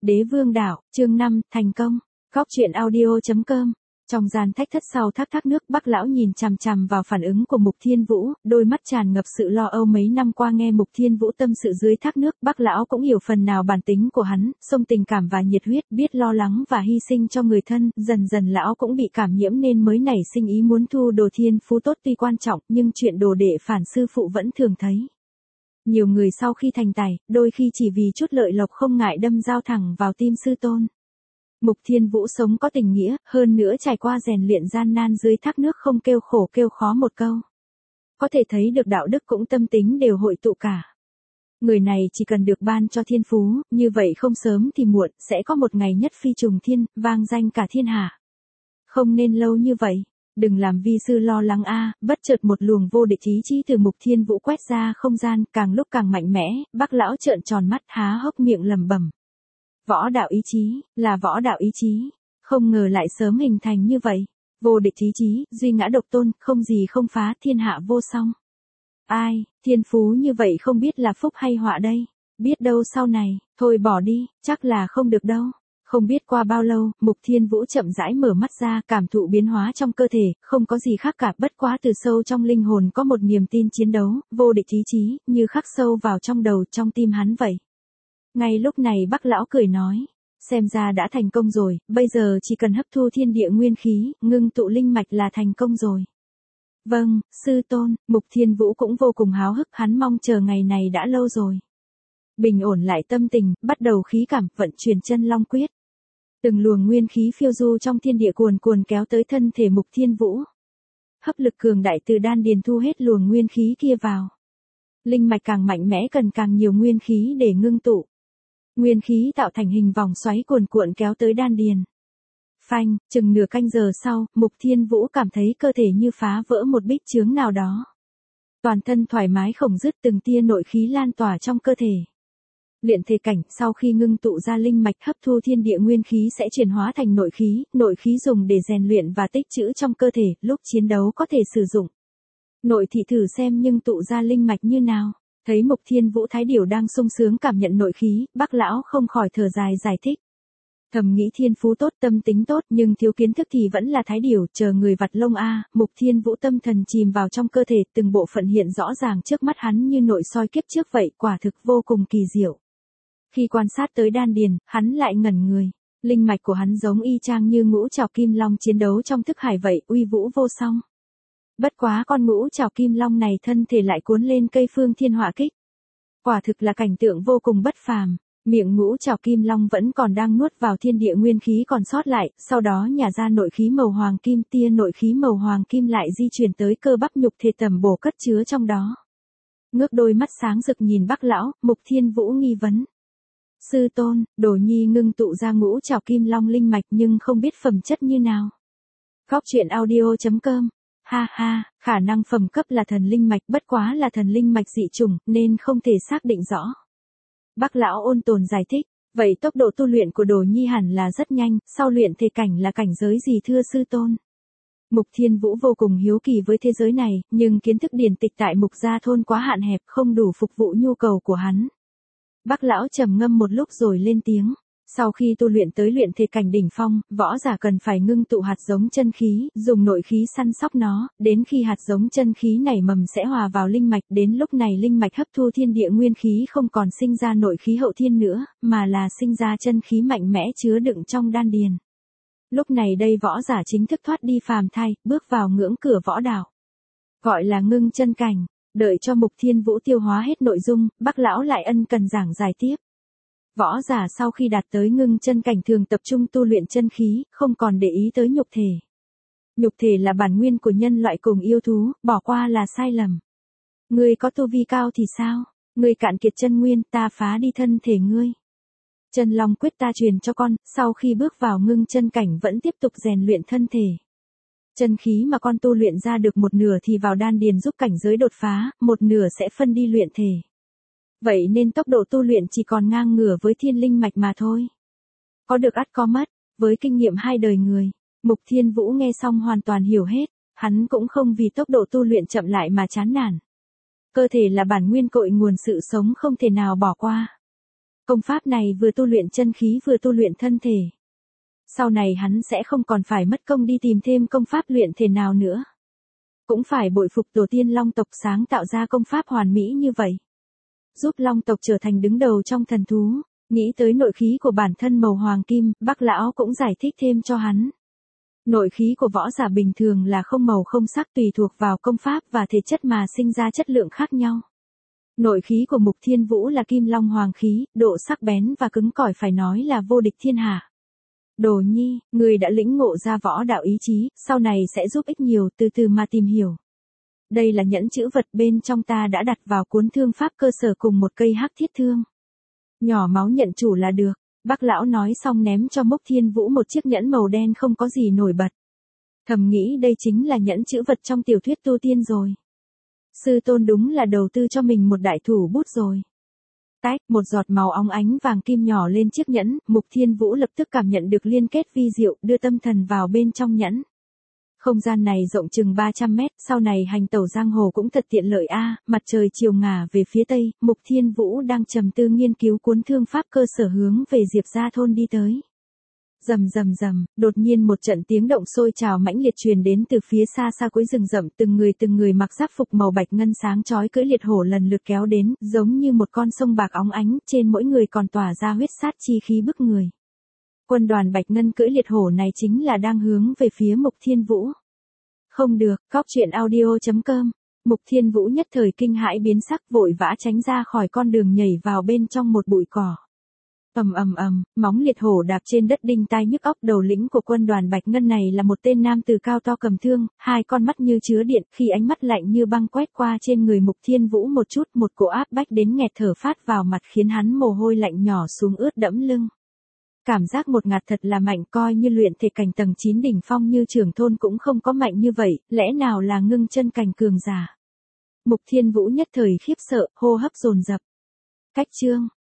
Đế vương đạo, chương 5, thành công. Góc truyện audio.com. Trong gian thách thất sau thác nước, Bắc lão nhìn chằm chằm vào phản ứng của Mục Thiên Vũ, đôi mắt tràn ngập sự lo âu. Mấy năm qua nghe Mục Thiên Vũ tâm sự dưới thác nước, Bắc lão cũng hiểu phần nào bản tính của hắn, xông tình cảm và nhiệt huyết, biết lo lắng và hy sinh cho người thân, dần dần lão cũng bị cảm nhiễm nên mới nảy sinh ý muốn thu đồ thiên phú tốt. Tuy quan trọng, nhưng chuyện đồ đệ phản sư phụ vẫn thường thấy. Nhiều người sau khi thành tài, đôi khi chỉ vì chút lợi lộc không ngại đâm dao thẳng vào tim sư tôn. Mục Thiên Vũ sống có tình nghĩa, hơn nữa trải qua rèn luyện gian nan dưới thác nước, không kêu khổ kêu khó một câu. Có thể thấy được đạo đức cũng tâm tính đều hội tụ cả. Người này chỉ cần được ban cho thiên phú, như vậy không sớm thì muộn, sẽ có một ngày nhất phi trùng thiên, vang danh cả thiên hạ. Không nên lâu như vậy. Đừng làm vi sư lo lắng a. Bất chợt một luồng vô địch ý chí từ Mục Thiên Vũ quét ra không gian, càng lúc càng mạnh mẽ. Bắc lão trợn tròn mắt, há hốc miệng lẩm bẩm. Võ đạo ý chí, là võ đạo ý chí. Không ngờ lại sớm hình thành như vậy. Vô địch ý chí, duy ngã độc tôn, không gì không phá, thiên hạ vô song. Ai, thiên phú như vậy không biết là phúc hay họa đây. Biết đâu sau này, thôi bỏ đi, chắc là không được đâu. Không biết qua bao lâu, Mục Thiên Vũ chậm rãi mở mắt ra, cảm thụ biến hóa trong cơ thể, không có gì khác cả, bất quá từ sâu trong linh hồn có một niềm tin chiến đấu, vô địch ý chí, như khắc sâu vào trong đầu, trong tim hắn vậy. Ngay lúc này Bắc lão cười nói, xem ra đã thành công rồi, bây giờ chỉ cần hấp thu thiên địa nguyên khí, ngưng tụ linh mạch là thành công rồi. Vâng, sư tôn. Mục Thiên Vũ cũng vô cùng háo hức, hắn mong chờ ngày này đã lâu rồi. Bình ổn lại tâm tình, bắt đầu khí cảm, vận chuyển chân long quyết. Từng luồng nguyên khí phiêu du trong thiên địa cuồn cuồn kéo tới thân thể Mục Thiên Vũ. Hấp lực cường đại từ đan điền thu hết luồng nguyên khí kia vào. Linh mạch càng mạnh mẽ cần càng nhiều nguyên khí để ngưng tụ. Nguyên khí tạo thành hình vòng xoáy cuồn cuộn kéo tới đan điền. Phanh, chừng nửa canh giờ sau, Mục Thiên Vũ cảm thấy cơ thể như phá vỡ một bích chướng nào đó. Toàn thân thoải mái không dứt, từng tia nội khí lan tỏa trong cơ thể. Luyện thể cảnh, sau khi ngưng tụ ra linh mạch hấp thu thiên địa nguyên khí sẽ chuyển hóa thành nội khí dùng để rèn luyện và tích trữ trong cơ thể, lúc chiến đấu có thể sử dụng. Nội thị thử xem nhưng tụ ra linh mạch như nào. Thấy Mục Thiên Vũ thái điểu đang sung sướng cảm nhận nội khí, Bắc lão không khỏi thở dài giải thích. Thầm nghĩ thiên phú tốt, tâm tính tốt, nhưng thiếu kiến thức thì vẫn là thái điểu, chờ người vặt lông a. Mục Thiên Vũ tâm thần chìm vào trong cơ thể, từng bộ phận hiện rõ ràng trước mắt hắn như nội soi kiếp trước vậy, quả thực vô cùng kỳ diệu. Khi quan sát tới đan điền, hắn lại ngẩn người. Linh mạch của hắn giống y chang như ngũ trảo kim long chiến đấu trong thức hải vậy, uy vũ vô song. Bất quá con ngũ trảo kim long này thân thể lại cuốn lên cây phương thiên hỏa kích. Quả thực là cảnh tượng vô cùng bất phàm. Miệng ngũ trảo kim long vẫn còn đang nuốt vào thiên địa nguyên khí còn sót lại, sau đó nhả ra nội khí màu hoàng kim, tia nội khí màu hoàng kim lại di chuyển tới cơ bắp nhục thể tầm bổ cất chứa trong đó. Ngước đôi mắt sáng rực nhìn Bắc lão, Mục Thiên Vũ nghi vấn. Sư tôn, Đồ nhi ngưng tụ ra ngũ trảo kim long linh mạch nhưng không biết phẩm chất như nào. Góc truyện audio.com. Ha ha, khả năng phẩm cấp là thần linh mạch, bất quá là thần linh mạch dị chủng nên không thể xác định rõ. Bắc lão ôn tồn giải thích, vậy tốc độ tu luyện của Đồ nhi hẳn là rất nhanh, sau luyện thể cảnh là cảnh giới gì thưa sư tôn? Mục Thiên Vũ vô cùng hiếu kỳ với thế giới này, nhưng kiến thức điển tịch tại Mục gia thôn quá hạn hẹp, không đủ phục vụ nhu cầu của hắn. Bắc lão trầm ngâm một lúc rồi lên tiếng. Sau khi tu luyện tới luyện thể cảnh đỉnh phong, võ giả cần phải ngưng tụ hạt giống chân khí, dùng nội khí săn sóc nó, đến khi hạt giống chân khí nảy mầm sẽ hòa vào linh mạch, đến lúc này linh mạch hấp thu thiên địa nguyên khí không còn sinh ra nội khí hậu thiên nữa, mà là sinh ra chân khí mạnh mẽ chứa đựng trong đan điền. Lúc này đây võ giả chính thức thoát đi phàm thai, bước vào ngưỡng cửa võ đạo. Gọi là ngưng chân cảnh. Đợi cho Mục Thiên Vũ tiêu hóa hết nội dung, Bắc lão lại ân cần giảng giải tiếp. Võ giả sau khi đạt tới ngưng chân cảnh thường tập trung tu luyện chân khí, không còn để ý tới nhục thể. Nhục thể là bản nguyên của nhân loại cùng yêu thú, bỏ qua là sai lầm. Ngươi có tu vi cao thì sao? Ngươi cạn kiệt chân nguyên, ta phá đi thân thể ngươi. Chân long quyết ta truyền cho con, sau khi bước vào ngưng chân cảnh vẫn tiếp tục rèn luyện thân thể. Chân khí mà con tu luyện ra được một nửa thì vào đan điền giúp cảnh giới đột phá, một nửa sẽ phân đi luyện thể. Vậy nên tốc độ tu luyện chỉ còn ngang ngửa với thiên linh mạch mà thôi. Có được ắt có mất, với kinh nghiệm 2 đời người, Mục Thiên Vũ nghe xong hoàn toàn hiểu hết, hắn cũng không vì tốc độ tu luyện chậm lại mà chán nản. Cơ thể là bản nguyên cội nguồn sự sống không thể nào bỏ qua. Công pháp này vừa tu luyện chân khí vừa tu luyện thân thể. Sau này hắn sẽ không còn phải mất công đi tìm thêm công pháp luyện thể nào nữa. Cũng phải bội phục tổ tiên Long tộc sáng tạo ra công pháp hoàn mỹ như vậy. Giúp Long tộc trở thành đứng đầu trong thần thú, nghĩ tới nội khí của bản thân màu hoàng kim, Bác lão cũng giải thích thêm cho hắn. Nội khí của võ giả bình thường là không màu không sắc tùy thuộc vào công pháp và thể chất mà sinh ra chất lượng khác nhau. Nội khí của Mục Thiên Vũ là kim long hoàng khí, độ sắc bén và cứng cỏi phải nói là vô địch thiên hạ. Đồ nhi, người đã lĩnh ngộ ra võ đạo ý chí, sau này sẽ giúp ích nhiều, từ từ mà tìm hiểu. Đây là nhẫn chữ vật bên trong ta đã đặt vào cuốn thương pháp cơ sở cùng một cây hắc thiết thương. Nhỏ máu nhận chủ là được, Bác lão nói xong ném cho Mục Thiên Vũ một chiếc nhẫn màu đen không có gì nổi bật. Thầm nghĩ đây chính là nhẫn chữ vật trong tiểu thuyết tu tiên rồi. Sư tôn đúng là đầu tư cho mình một đại thủ bút rồi. Tách, một giọt màu óng ánh vàng kim nhỏ lên chiếc nhẫn, Mục Thiên Vũ lập tức cảm nhận được liên kết vi diệu, đưa tâm thần vào bên trong nhẫn. Không gian này rộng chừng 300 mét, sau này hành tẩu giang hồ cũng thật tiện lợi a. Mặt trời chiều ngả về phía tây, Mục Thiên Vũ đang trầm tư nghiên cứu cuốn thương pháp cơ sở hướng về Diệp gia thôn đi tới. Rầm rầm rầm, đột nhiên một trận tiếng động sôi trào mãnh liệt truyền đến từ phía xa xa cuối rừng rậm, từng người mặc giáp phục màu bạch ngân sáng chói cưỡi liệt hổ lần lượt kéo đến, giống như một con sông bạc óng ánh, trên mỗi người còn tỏa ra huyết sát chi khí bức người. Quân đoàn bạch ngân cưỡi liệt hổ này chính là đang hướng về phía Mục Thiên Vũ. Không được, cóc.audio.com. Mục Thiên Vũ nhất thời kinh hãi biến sắc, vội vã tránh ra khỏi con đường, nhảy vào bên trong một bụi cỏ. Móng liệt hổ đạp trên đất đinh tai nhức óc. Đầu lĩnh của quân đoàn bạch ngân này là một tên nam tử cao to cầm thương, hai con mắt như chứa điện, khi ánh mắt lạnh như băng quét qua trên người Mục Thiên Vũ một chút, một cỗ áp bách đến nghẹt thở phát vào mặt khiến hắn mồ hôi lạnh nhỏ xuống ướt đẫm lưng. Cảm giác một ngạt thật là mạnh, coi như luyện thể cảnh tầng 9 đỉnh phong như Trưởng Thôn cũng không có mạnh như vậy, lẽ nào là ngưng chân cảnh cường giả. Mục Thiên Vũ nhất thời khiếp sợ, hô hấp dồn dập. Cách chương